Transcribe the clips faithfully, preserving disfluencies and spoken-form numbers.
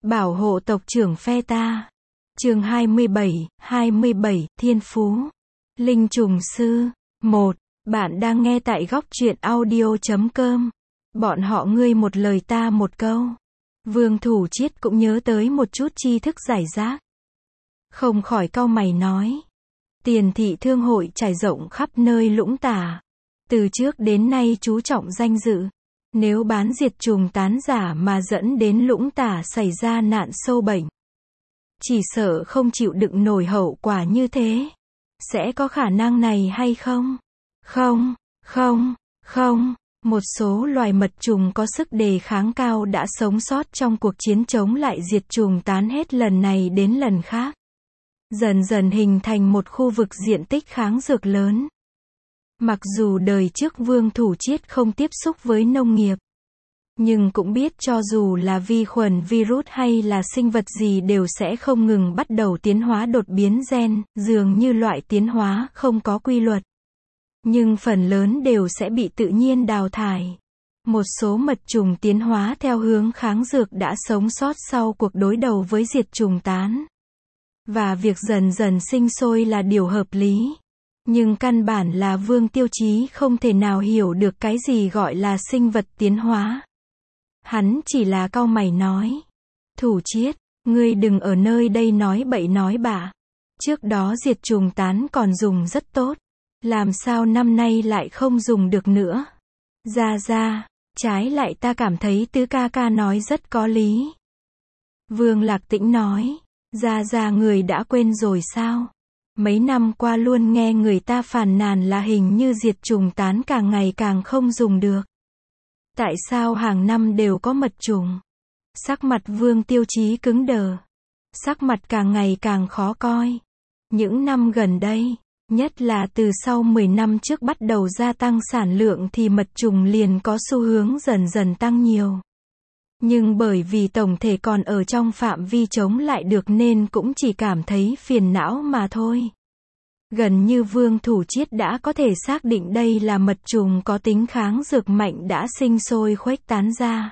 Bảo hộ tộc trưởng phe ta. Chương hai mươi bảy, hai mươi bảy, Thiên Phú. Linh trùng sư. một. Bạn đang nghe tại góc truyện audio chấm com. Bọn họ ngươi một lời ta một câu. Vương Thủ Chiết cũng nhớ tới một chút tri thức giải rác. Không khỏi cau mày nói. Tiền thị thương hội trải rộng khắp nơi Lũng Tả. Từ trước đến nay chú trọng danh dự. Nếu bán diệt trùng tán giả mà dẫn đến Lũng Tả xảy ra nạn sâu bệnh, chỉ sợ không chịu đựng nổi hậu quả như thế. Sẽ có khả năng này hay không? Không, không, không. Một số loài mật trùng có sức đề kháng cao đã sống sót trong cuộc chiến chống lại diệt trùng tán hết lần này đến lần khác. Dần dần hình thành một khu vực diện tích kháng dược lớn. Mặc dù đời trước Vương Thủ Chiết không tiếp xúc với nông nghiệp, nhưng cũng biết cho dù là vi khuẩn, virus hay là sinh vật gì đều sẽ không ngừng bắt đầu tiến hóa đột biến gen, dường như loại tiến hóa không có quy luật. Nhưng phần lớn đều sẽ bị tự nhiên đào thải. Một số mật trùng tiến hóa theo hướng kháng dược đã sống sót sau cuộc đối đầu với diệt trùng tán. Và việc dần dần sinh sôi là điều hợp lý. Nhưng căn bản là Vương Tiêu Chí không thể nào hiểu được cái gì gọi là sinh vật tiến hóa. Hắn chỉ là cau mày nói. Thủ Chiết, ngươi đừng ở nơi đây nói bậy nói bạ. Trước đó diệt trùng tán còn dùng rất tốt. Làm sao năm nay lại không dùng được nữa? Ra ra, trái lại ta cảm thấy tứ ca ca nói rất có lý. Vương Lạc Tĩnh nói. Ra ra người đã quên rồi sao? Mấy năm qua luôn nghe người ta phàn nàn là hình như diệt trùng tán càng ngày càng không dùng được. Tại sao hàng năm đều có mật trùng? Sắc mặt Vương Tiêu Chí cứng đờ. Sắc mặt càng ngày càng khó coi. Những năm gần đây, nhất là từ sau mười năm trước bắt đầu gia tăng sản lượng thì mật trùng liền có xu hướng dần dần tăng nhiều. Nhưng bởi vì tổng thể còn ở trong phạm vi chống lại được nên cũng chỉ cảm thấy phiền não mà thôi. Gần như Vương Thủ Chiết đã có thể xác định đây là mật trùng có tính kháng dược mạnh đã sinh sôi khuếch tán ra.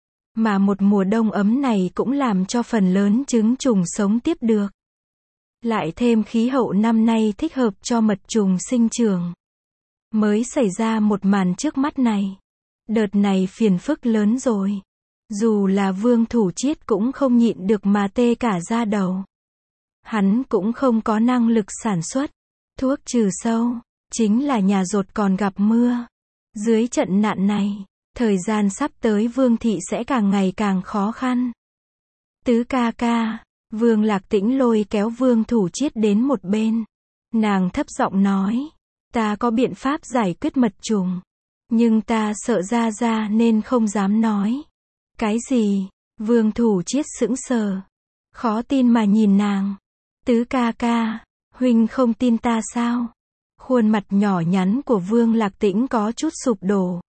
Mà một mùa đông ấm này cũng làm cho phần lớn trứng trùng sống tiếp được. Lại thêm khí hậu năm nay thích hợp cho mật trùng sinh trưởng. Mới xảy ra một màn trước mắt này. Đợt này phiền phức lớn rồi. Dù là Vương Thủ Chiết cũng không nhịn được mà tê cả da đầu. Hắn cũng không có năng lực sản xuất thuốc trừ sâu, chính là nhà dột còn gặp mưa. Dưới trận nạn này, thời gian sắp tới Vương thị sẽ càng ngày càng khó khăn. Tứ ca ca, Vương Lạc Tĩnh lôi kéo Vương Thủ Chiết đến một bên. Nàng thấp giọng nói, ta có biện pháp giải quyết mật trùng, nhưng ta sợ ra ra nên không dám nói. Cái gì? Vương Thủ Chiết sững sờ, khó tin mà nhìn nàng. Tứ ca ca, huynh không tin ta sao? Khuôn mặt nhỏ nhắn của Vương Lạc Tĩnh có chút sụp đổ.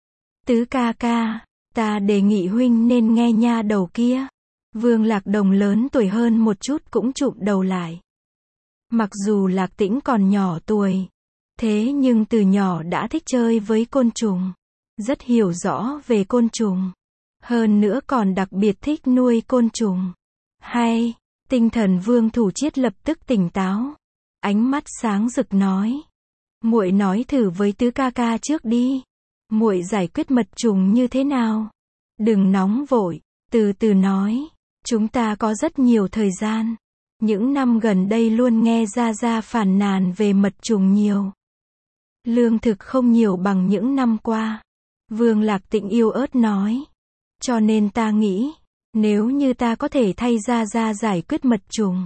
Tứ ca ca, ta đề nghị huynh nên nghe nha đầu kia. Vương Lạc Đồng lớn tuổi hơn một chút cũng chụm đầu lại. Mặc dù Lạc Tĩnh còn nhỏ tuổi, thế nhưng từ nhỏ đã thích chơi với côn trùng, rất hiểu rõ về côn trùng. Hơn nữa còn đặc biệt thích nuôi côn trùng. Hay, tinh thần Vương Thủ Chiết lập tức tỉnh táo. Ánh mắt sáng rực nói. Muội nói thử với tứ ca ca trước đi. Muội giải quyết mật trùng như thế nào? Đừng nóng vội, từ từ nói. Chúng ta có rất nhiều thời gian. Những năm gần đây luôn nghe ra ra phàn nàn về mật trùng nhiều. Lương thực không nhiều bằng những năm qua. Vương Lạc Tĩnh yêu ớt nói. Cho nên ta nghĩ, nếu như ta có thể thay Gia Gia giải quyết mật trùng,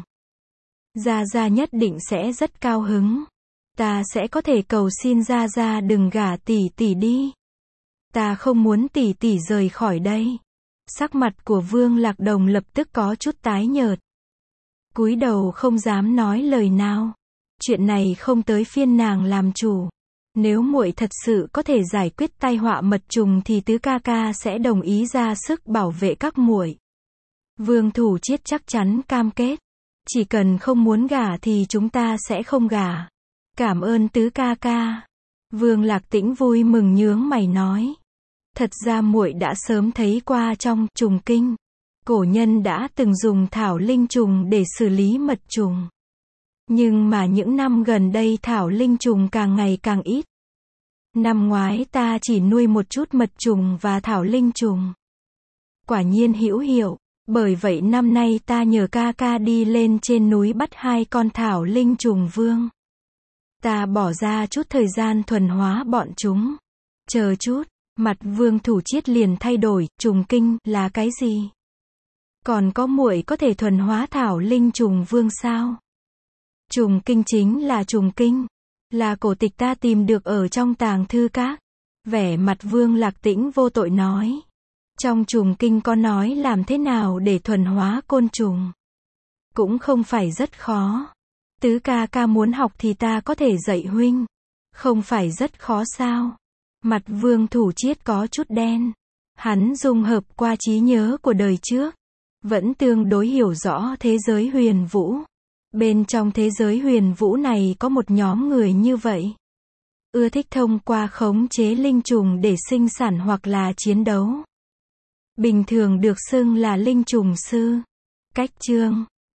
Gia Gia nhất định sẽ rất cao hứng. Ta sẽ có thể cầu xin Gia Gia đừng gả tỷ tỷ đi. Ta không muốn tỷ tỷ rời khỏi đây. Sắc mặt của Vương Lạc Đồng lập tức có chút tái nhợt. Cúi đầu không dám nói lời nào. Chuyện này không tới phiên nàng làm chủ. Nếu muội thật sự có thể giải quyết tai họa mật trùng thì tứ ca ca sẽ đồng ý ra sức bảo vệ các muội. Vương Thủ Chiết chắc chắn cam kết. Chỉ cần không muốn gả thì chúng ta sẽ không gả. Cảm ơn tứ ca ca. Vương Lạc Tĩnh vui mừng nhướng mày nói. Thật ra muội đã sớm thấy qua trong trùng kinh. Cổ nhân đã từng dùng thảo linh trùng để xử lý mật trùng. Nhưng mà những năm gần đây thảo linh trùng càng ngày càng ít. Năm ngoái ta chỉ nuôi một chút mật trùng và thảo linh trùng. Quả nhiên hữu hiệu, bởi vậy năm nay ta nhờ ca ca đi lên trên núi bắt hai con thảo linh trùng vương. Ta bỏ ra chút thời gian thuần hóa bọn chúng. Chờ chút, mặt Vương Thủ Chiết liền thay đổi, trùng kinh là cái gì? Còn có muội có thể thuần hóa thảo linh trùng vương sao? Trùng kinh chính là trùng kinh, là cổ tịch ta tìm được ở trong tàng thư các. Vẻ mặt Vương Lạc Tĩnh vô tội nói. Trong trùng kinh có nói làm thế nào để thuần hóa côn trùng. Cũng không phải rất khó. Tứ ca ca muốn học thì ta có thể dạy huynh. Không phải rất khó sao? Mặt Vương Thủ Chiết có chút đen. Hắn dung hợp qua trí nhớ của đời trước. Vẫn tương đối hiểu rõ thế giới huyền vũ. Bên trong thế giới huyền vũ này có một nhóm người như vậy. Ưa thích thông qua khống chế linh trùng để sinh sản hoặc là chiến đấu. Bình thường được xưng là linh trùng sư. Cách chương